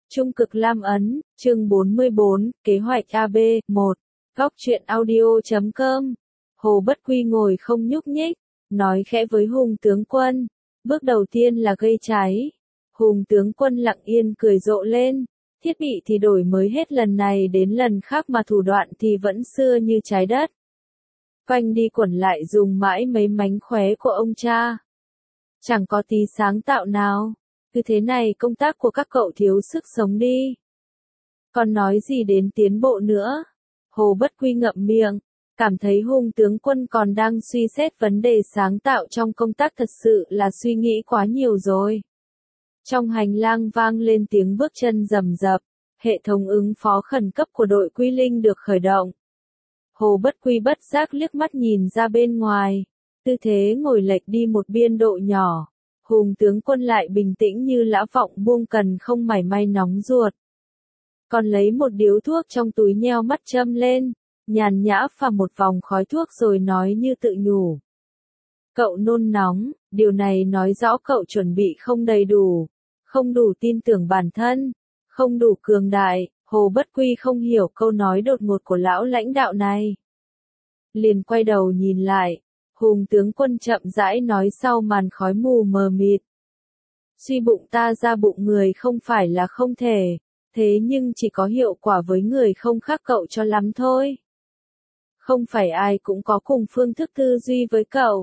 Trung cực Lam Ấn, chương 44, kế hoạch AB, 1. Góc truyện audio.com. Hồ Bất Quy ngồi không nhúc nhích, nói khẽ với Hùng tướng quân. Bước đầu tiên là gây cháy. Hùng tướng quân lặng yên cười rộ lên. Thiết bị thì đổi mới hết lần này đến lần khác mà thủ đoạn thì vẫn xưa như trái đất. Quanh đi quẩn lại dùng mãi mấy mánh khóe của ông cha. Chẳng có tí sáng tạo nào. Cứ thế này công tác của các cậu thiếu sức sống đi. Còn nói gì đến tiến bộ nữa? Hồ Bất Quy ngậm miệng, cảm thấy Hùng tướng quân còn đang suy xét vấn đề sáng tạo trong công tác, thật sự là suy nghĩ quá nhiều rồi. Trong hành lang vang lên tiếng bước chân rầm rập, hệ thống ứng phó khẩn cấp của đội Quy Linh được khởi động. Hồ Bất Quy bất giác liếc mắt nhìn ra bên ngoài, tư thế ngồi lệch đi một biên độ nhỏ. Hùng tướng quân lại bình tĩnh như lã vọng buông cần không mảy may nóng ruột. Còn lấy một điếu thuốc trong túi nheo mắt châm lên, nhàn nhã phà một vòng khói thuốc rồi nói như tự nhủ. Cậu nôn nóng, điều này nói rõ cậu chuẩn bị không đầy đủ, không đủ tin tưởng bản thân, không đủ cường đại. Hồ Bất Quy không hiểu câu nói đột ngột của lão lãnh đạo này. Liền quay đầu nhìn lại. Hùng tướng quân chậm rãi nói sau màn khói mù mờ mịt. Suy bụng ta ra bụng người không phải là không thể, thế nhưng chỉ có hiệu quả với người không khác cậu cho lắm thôi. Không phải ai cũng có cùng phương thức tư duy với cậu.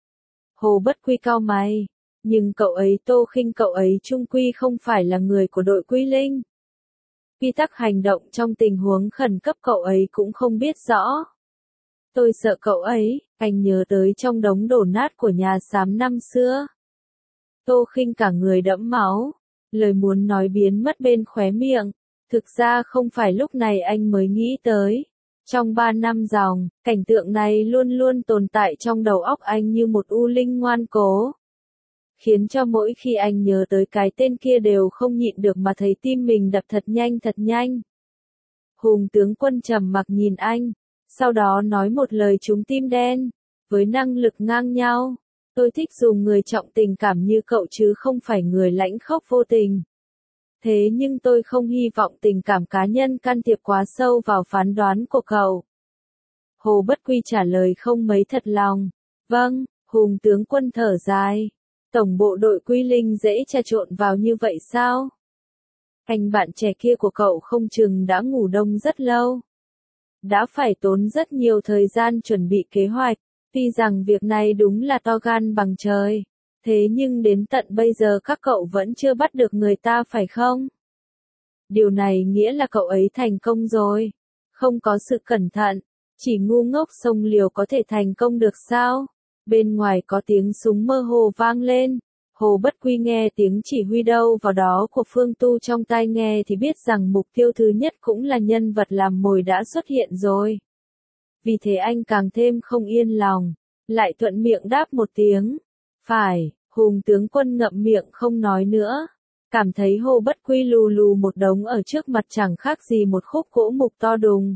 Hồ Bất Quy cau mày, nhưng cậu ấy Tô Khinh, cậu ấy chung quy không phải là người của đội Quy Linh. Quy tắc hành động trong tình huống khẩn cấp cậu ấy cũng không biết rõ. Tôi sợ cậu ấy. Anh nhớ tới trong đống đổ nát của nhà xám năm xưa. Tô Khinh cả người đẫm máu, lời muốn nói biến mất bên khóe miệng. Thực ra không phải lúc này anh mới nghĩ tới. Trong 3 năm dòng, cảnh tượng này luôn luôn tồn tại trong đầu óc anh như một u linh ngoan cố. Khiến cho mỗi khi anh nhớ tới cái tên kia đều không nhịn được mà thấy tim mình đập thật nhanh thật nhanh. Hùng tướng quân trầm mặc nhìn anh. Sau đó nói một lời trúng tim đen, với năng lực ngang nhau, tôi thích dùng người trọng tình cảm như cậu chứ không phải người lãnh khốc vô tình. Thế nhưng tôi không hy vọng tình cảm cá nhân can thiệp quá sâu vào phán đoán của cậu. Hồ Bất Quy trả lời không mấy thật lòng. Vâng, Hùng tướng quân thở dài. Tổng bộ đội Quy Linh dễ trà trộn vào như vậy sao? Anh bạn trẻ kia của cậu không chừng đã ngủ đông rất lâu. Đã phải tốn rất nhiều thời gian chuẩn bị kế hoạch, tuy rằng việc này đúng là to gan bằng trời. Thế nhưng đến tận bây giờ các cậu vẫn chưa bắt được người ta phải không? Điều này nghĩa là cậu ấy thành công rồi. Không có sự cẩn thận, chỉ ngu ngốc xông liều có thể thành công được sao? Bên ngoài có tiếng súng mơ hồ vang lên. Hồ Bất Quy nghe tiếng chỉ huy đâu vào đó của Phương Tu trong tai nghe thì biết rằng mục tiêu thứ nhất cũng là nhân vật làm mồi đã xuất hiện rồi. Vì thế anh càng thêm không yên lòng, lại thuận miệng đáp một tiếng. Phải, Hùng tướng quân ngậm miệng không nói nữa. Cảm thấy Hồ Bất Quy lù lù một đống ở trước mặt chẳng khác gì một khúc gỗ mục to đùng.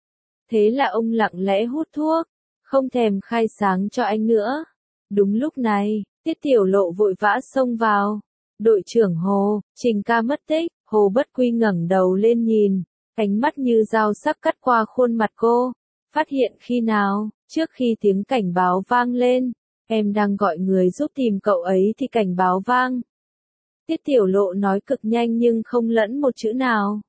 Thế là ông lặng lẽ hút thuốc, không thèm khai sáng cho anh nữa. Đúng lúc này, Tiết Tiểu Lộ vội vã xông vào. Đội trưởng Hồ, Trình ca mất tích. Hồ Bất Quy ngẩng đầu lên nhìn, ánh mắt như dao sắc cắt qua khuôn mặt cô. Phát hiện khi nào? Trước khi tiếng cảnh báo vang lên. Em đang gọi người giúp tìm cậu ấy thì cảnh báo vang. Tiết Tiểu Lộ nói cực nhanh nhưng không lẫn một chữ nào.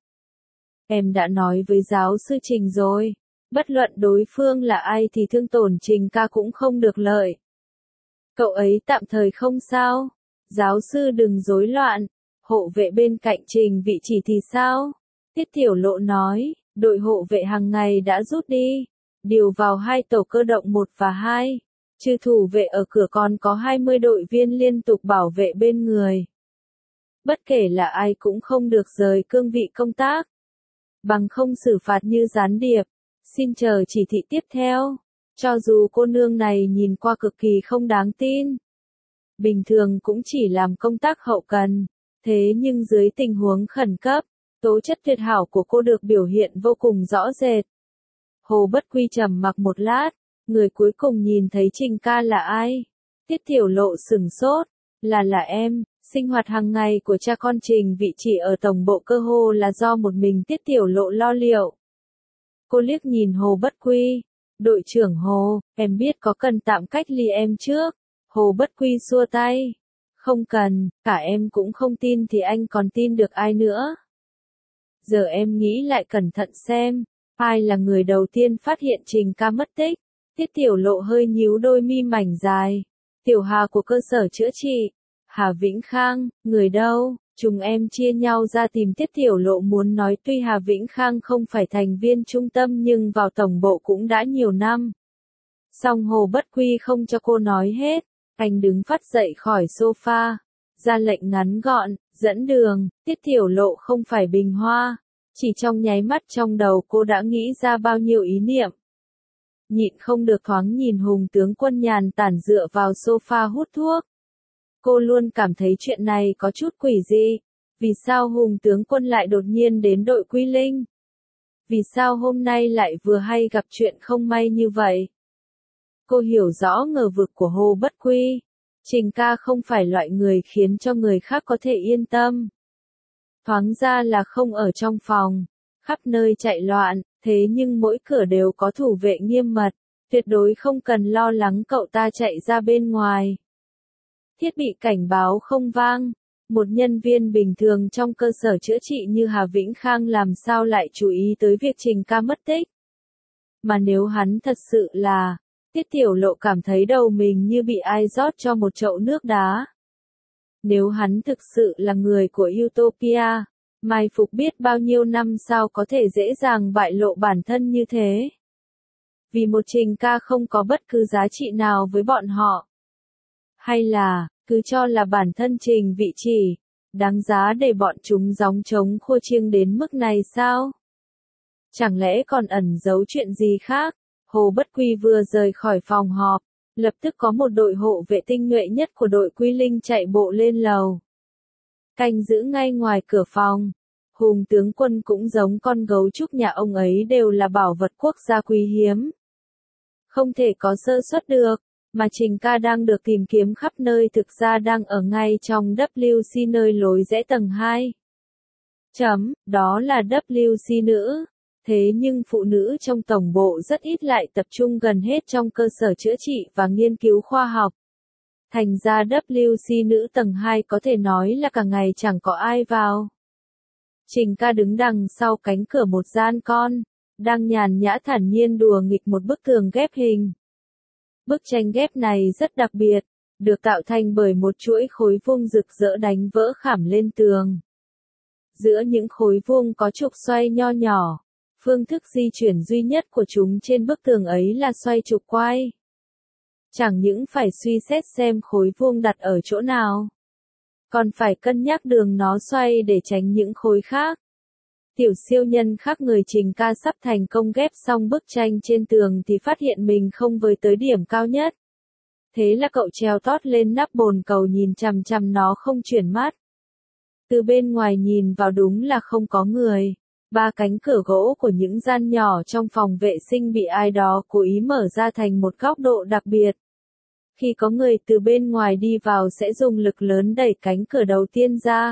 Em đã nói với giáo sư Trình rồi. Bất luận đối phương là ai thì thương tổn Trình ca cũng không được lợi. Cậu ấy tạm thời không sao. Giáo sư đừng rối loạn. Hộ vệ bên cạnh Trình vị chỉ thì sao? Tiết Tiểu Lộ nói, đội hộ vệ hàng ngày đã rút đi. Điều vào 2 tổ cơ động 1 và 2. Trừ thủ vệ ở cửa còn có 20 đội viên liên tục bảo vệ bên người. Bất kể là ai cũng không được rời cương vị công tác. Bằng không xử phạt như gián điệp. Xin chờ chỉ thị tiếp theo. Cho dù cô nương này nhìn qua cực kỳ không đáng tin. Bình thường cũng chỉ làm công tác hậu cần. Thế nhưng dưới tình huống khẩn cấp, tố chất tuyệt hảo của cô được biểu hiện vô cùng rõ rệt. Hồ Bất Quy trầm mặc một lát, người cuối cùng nhìn thấy Trình ca là ai? Tiết Tiểu Lộ sửng sốt, là em, Sinh hoạt hàng ngày của cha con Trình Vị Chỉ ở tổng bộ cơ hồ là do một mình Tiết Tiểu Lộ lo liệu. Cô liếc nhìn Hồ Bất Quy. Đội trưởng Hồ, em biết có cần tạm cách ly em trước. Hồ Bất Quy xua tay. Không cần, cả em cũng không tin thì anh còn tin được ai nữa. Giờ em nghĩ lại cẩn thận xem, ai là người đầu tiên phát hiện Trình ca mất tích. Tiết Tiểu Lộ hơi nhíu đôi mi mảnh dài. Tiểu Hà của cơ sở chữa trị. Hà Vĩnh Khang, người đâu? Chúng em chia nhau ra tìm. Tiết Tiểu Lộ muốn nói tuy Hà Vĩnh Khang không phải thành viên trung tâm nhưng vào tổng bộ cũng đã nhiều năm. Song Hồ Bất Quy không cho cô nói hết. Anh đứng phắt dậy khỏi sofa, ra lệnh ngắn gọn, dẫn đường. Tiết Tiểu Lộ không phải bình hoa. Chỉ trong nháy mắt trong đầu cô đã nghĩ ra bao nhiêu ý niệm. Nhịn không được thoáng nhìn Hùng tướng quân nhàn tản dựa vào sofa hút thuốc. Cô luôn cảm thấy chuyện này có chút quỷ dị. Vì sao Hùng tướng quân lại đột nhiên đến đội Quy Linh? Vì sao hôm nay lại vừa hay gặp chuyện không may như vậy? Cô hiểu rõ ngờ vực của Hồ Bất Quy. Trình ca không phải loại người khiến cho người khác có thể yên tâm. Thoáng ra là không ở trong phòng, khắp nơi chạy loạn, thế nhưng mỗi cửa đều có thủ vệ nghiêm mật, tuyệt đối không cần lo lắng cậu ta chạy ra bên ngoài. Thiết bị cảnh báo không vang, một nhân viên bình thường trong cơ sở chữa trị như Hà Vĩnh Khang làm sao lại chú ý tới việc Trình ca mất tích. Mà nếu hắn thật sự là, Tiết Tiểu Lộ cảm thấy đầu mình như bị ai rót cho một chậu nước đá. Nếu hắn thực sự là người của Utopia, mai phục biết bao nhiêu năm sao có thể dễ dàng bại lộ bản thân như thế. Vì một Trình ca không có bất cứ giá trị nào với bọn họ. Hay là, cứ cho là bản thân Trình Vị Chỉ, đáng giá để bọn chúng gióng trống khua chiêng đến mức này sao? Chẳng lẽ còn ẩn giấu chuyện gì khác? Hồ Bất Quy vừa rời khỏi phòng họp, lập tức có một đội hộ vệ tinh nhuệ nhất của đội Quy Linh chạy bộ lên lầu. Canh giữ ngay ngoài cửa phòng. Hùng tướng quân cũng giống con gấu trúc nhà ông ấy đều là bảo vật quốc gia quý hiếm. Không thể có sơ suất được, mà Trình ca đang được tìm kiếm khắp nơi thực ra đang ở ngay trong WC nơi lối rẽ tầng 2. Đó là WC nữ. Thế nhưng phụ nữ trong tổng bộ rất ít lại tập trung gần hết trong cơ sở chữa trị và nghiên cứu khoa học. Thành ra WC nữ tầng 2 có thể nói là cả ngày chẳng có ai vào. Trình ca đứng đằng sau cánh cửa một gian con, đang nhàn nhã thản nhiên đùa nghịch một bức tường ghép hình. Bức tranh ghép này rất đặc biệt, được tạo thành bởi một chuỗi khối vuông rực rỡ đánh vỡ khảm lên tường. Giữa những khối vuông có trục xoay nho nhỏ. Phương thức di chuyển duy nhất của chúng trên bức tường ấy là xoay trục quay. Chẳng những phải suy xét xem khối vuông đặt ở chỗ nào, còn phải cân nhắc đường nó xoay để tránh những khối khác. Tiểu siêu nhân khác người Trình ca sắp thành công ghép xong bức tranh trên tường thì phát hiện mình không với tới điểm cao nhất. Thế là cậu treo tót lên nắp bồn cầu nhìn chằm chằm nó không chuyển mắt. Từ bên ngoài nhìn vào đúng là không có người. Ba cánh cửa gỗ của những gian nhỏ trong phòng vệ sinh bị ai đó cố ý mở ra thành một góc độ đặc biệt. Khi có người từ bên ngoài đi vào sẽ dùng lực lớn đẩy cánh cửa đầu tiên ra.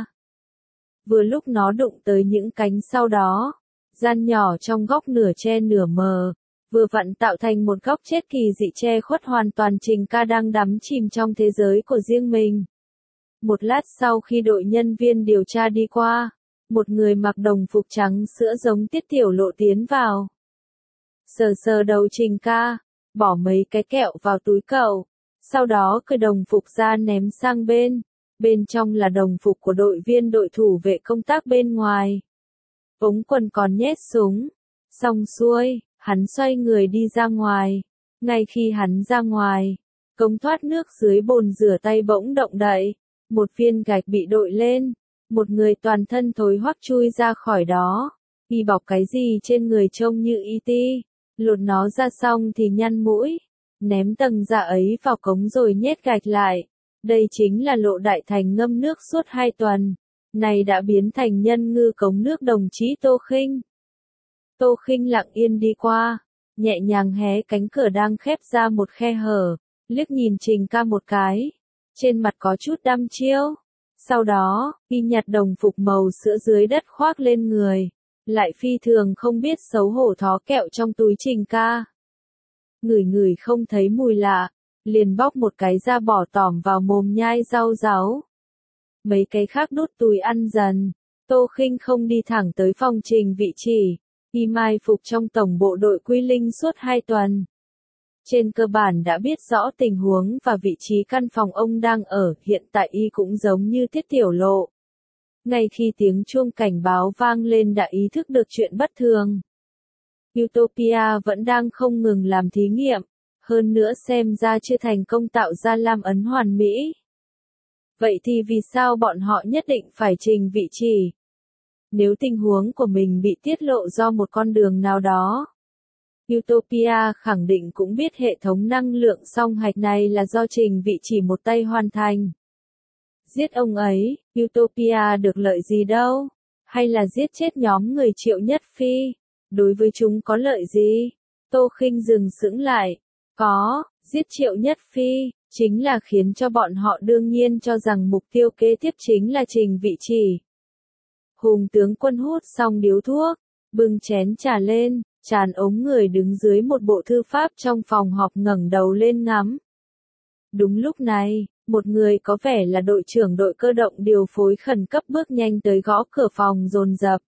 Vừa lúc nó đụng tới những cánh sau đó, gian nhỏ trong góc nửa che nửa mờ, vừa vặn tạo thành một góc chết kỳ dị che khuất hoàn toàn Trình ca đang đắm chìm trong thế giới của riêng mình. Một lát sau khi đội nhân viên điều tra đi qua, một người mặc đồng phục trắng sữa giống Tiết Tiểu Lộ tiến vào. Sờ sờ đầu Trình ca, bỏ mấy cái kẹo vào túi cậu, sau đó cởi đồng phục ra ném sang bên trong là đồng phục của đội viên đội thủ vệ công tác bên ngoài. Ống quần còn nhét súng, xong xuôi, hắn xoay người đi ra ngoài. Ngay khi hắn ra ngoài, cống thoát nước dưới bồn rửa tay bỗng động đậy, một viên gạch bị đội lên. Một người toàn thân thối hoắc chui ra khỏi đó, y bọc cái gì trên người trông như E.T. Lột nó ra xong thì nhăn mũi, ném tầng da ấy vào cống rồi nhét gạch lại. Đây chính là Lộ Đại Thành ngâm nước suốt 2 tuần, này đã biến thành nhân ngư cống nước đồng chí Tô Khinh. Tô Khinh lặng yên đi qua, nhẹ nhàng hé cánh cửa đang khép ra một khe hở, liếc nhìn Trình ca một cái, trên mặt có chút đăm chiêu. Sau đó, y nhặt đồng phục màu sữa dưới đất khoác lên người, lại phi thường không biết xấu hổ thó kẹo trong túi Trình Ca. Ngửi ngửi không thấy mùi lạ, liền bóc một cái ra bỏ tỏm vào mồm nhai rau ráu. Mấy cái khác đút túi ăn dần. Tô Khinh không đi thẳng tới phòng Trình vị chỉ, y mai phục trong tổng bộ đội Quy Linh suốt 2 tuần. Trên cơ bản đã biết rõ tình huống và vị trí căn phòng ông đang ở, hiện tại y cũng giống như Tiết Tiểu Lộ. Ngay khi tiếng chuông cảnh báo vang lên đã ý thức được chuyện bất thường. Utopia vẫn đang không ngừng làm thí nghiệm, hơn nữa xem ra chưa thành công tạo ra lam ấn hoàn mỹ. Vậy thì vì sao bọn họ nhất định phải trình vị chỉ? Nếu tình huống của mình bị tiết lộ do một con đường nào đó, Utopia khẳng định cũng biết hệ thống năng lượng song hạch này là do Trình vị chỉ một tay hoàn thành. Giết ông ấy, Utopia được lợi gì đâu? Hay là giết chết nhóm người Triệu Nhất Phi? Đối với chúng có lợi gì? Tô Khinh dừng sững lại. Có, giết Triệu Nhất Phi, chính là khiến cho bọn họ đương nhiên cho rằng mục tiêu kế tiếp chính là Trình vị chỉ. Hùng tướng quân hút xong điếu thuốc, bưng chén trà lên, tràn ống người đứng dưới một bộ thư pháp trong phòng họp ngẩng đầu lên ngắm. Đúng lúc này, một người có vẻ là đội trưởng đội cơ động điều phối khẩn cấp bước nhanh tới gõ cửa phòng dồn dập.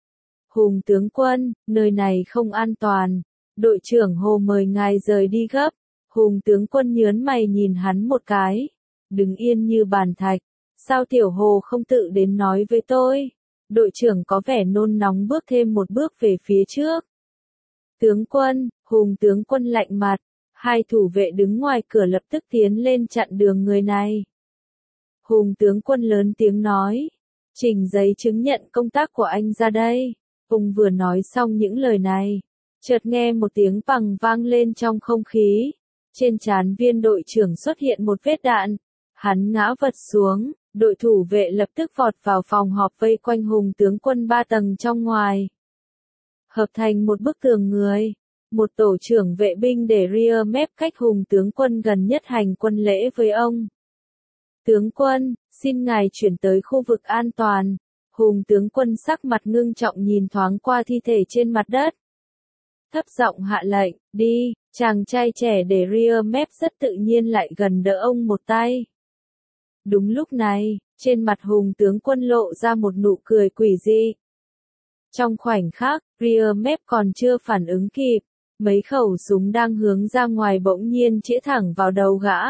Hùng tướng quân, nơi này không an toàn. Đội trưởng Hồ mời ngài rời đi gấp. Hùng tướng quân nhớn mày nhìn hắn một cái. Đứng yên như bàn thạch. Sao Tiểu Hồ không tự đến nói với tôi? Đội trưởng có vẻ nôn nóng bước thêm một bước về phía trước. Tướng quân, Hùng tướng quân lạnh mặt. Hai thủ vệ đứng ngoài cửa lập tức tiến lên chặn đường người này. Hùng tướng quân lớn tiếng nói. Trình giấy chứng nhận công tác của anh ra đây. Ông vừa nói xong những lời này. Chợt nghe một tiếng bằng vang lên trong không khí. Trên trán viên đội trưởng xuất hiện một vết đạn. Hắn ngã vật xuống. Đội thủ vệ lập tức vọt vào phòng họp vây quanh Hùng tướng quân 3 tầng trong ngoài. Hợp thành một bức tường người. Một tổ trưởng vệ binh để rear mép cách Hùng tướng quân gần nhất hành quân lễ với ông. Tướng quân, xin ngài chuyển tới khu vực an toàn. Hùng tướng quân sắc mặt ngưng trọng nhìn thoáng qua thi thể trên mặt đất. Thấp giọng hạ lệnh, đi, chàng trai trẻ để rear mép rất tự nhiên lại gần đỡ ông một tay. Đúng lúc này, trên mặt Hùng tướng quân lộ ra một nụ cười quỷ dị. Trong khoảnh khắc, rear mép còn chưa phản ứng kịp, mấy khẩu súng đang hướng ra ngoài bỗng nhiên chĩa thẳng vào đầu gã.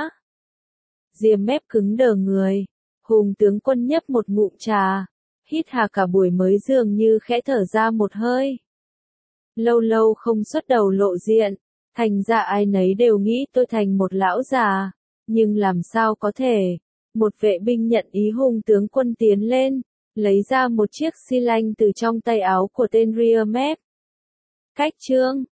Rear mép cứng đờ người, Hùng tướng quân nhấp một ngụm trà, hít hà cả buổi mới dường như khẽ thở ra một hơi. Lâu lâu không xuất đầu lộ diện, thành ra ai nấy đều nghĩ tôi thành một lão già, nhưng làm sao có thể. Một vệ binh nhận ý Hùng tướng quân tiến lên, lấy ra một chiếc xi lanh từ trong tay áo của tên rear mép. Cách trương,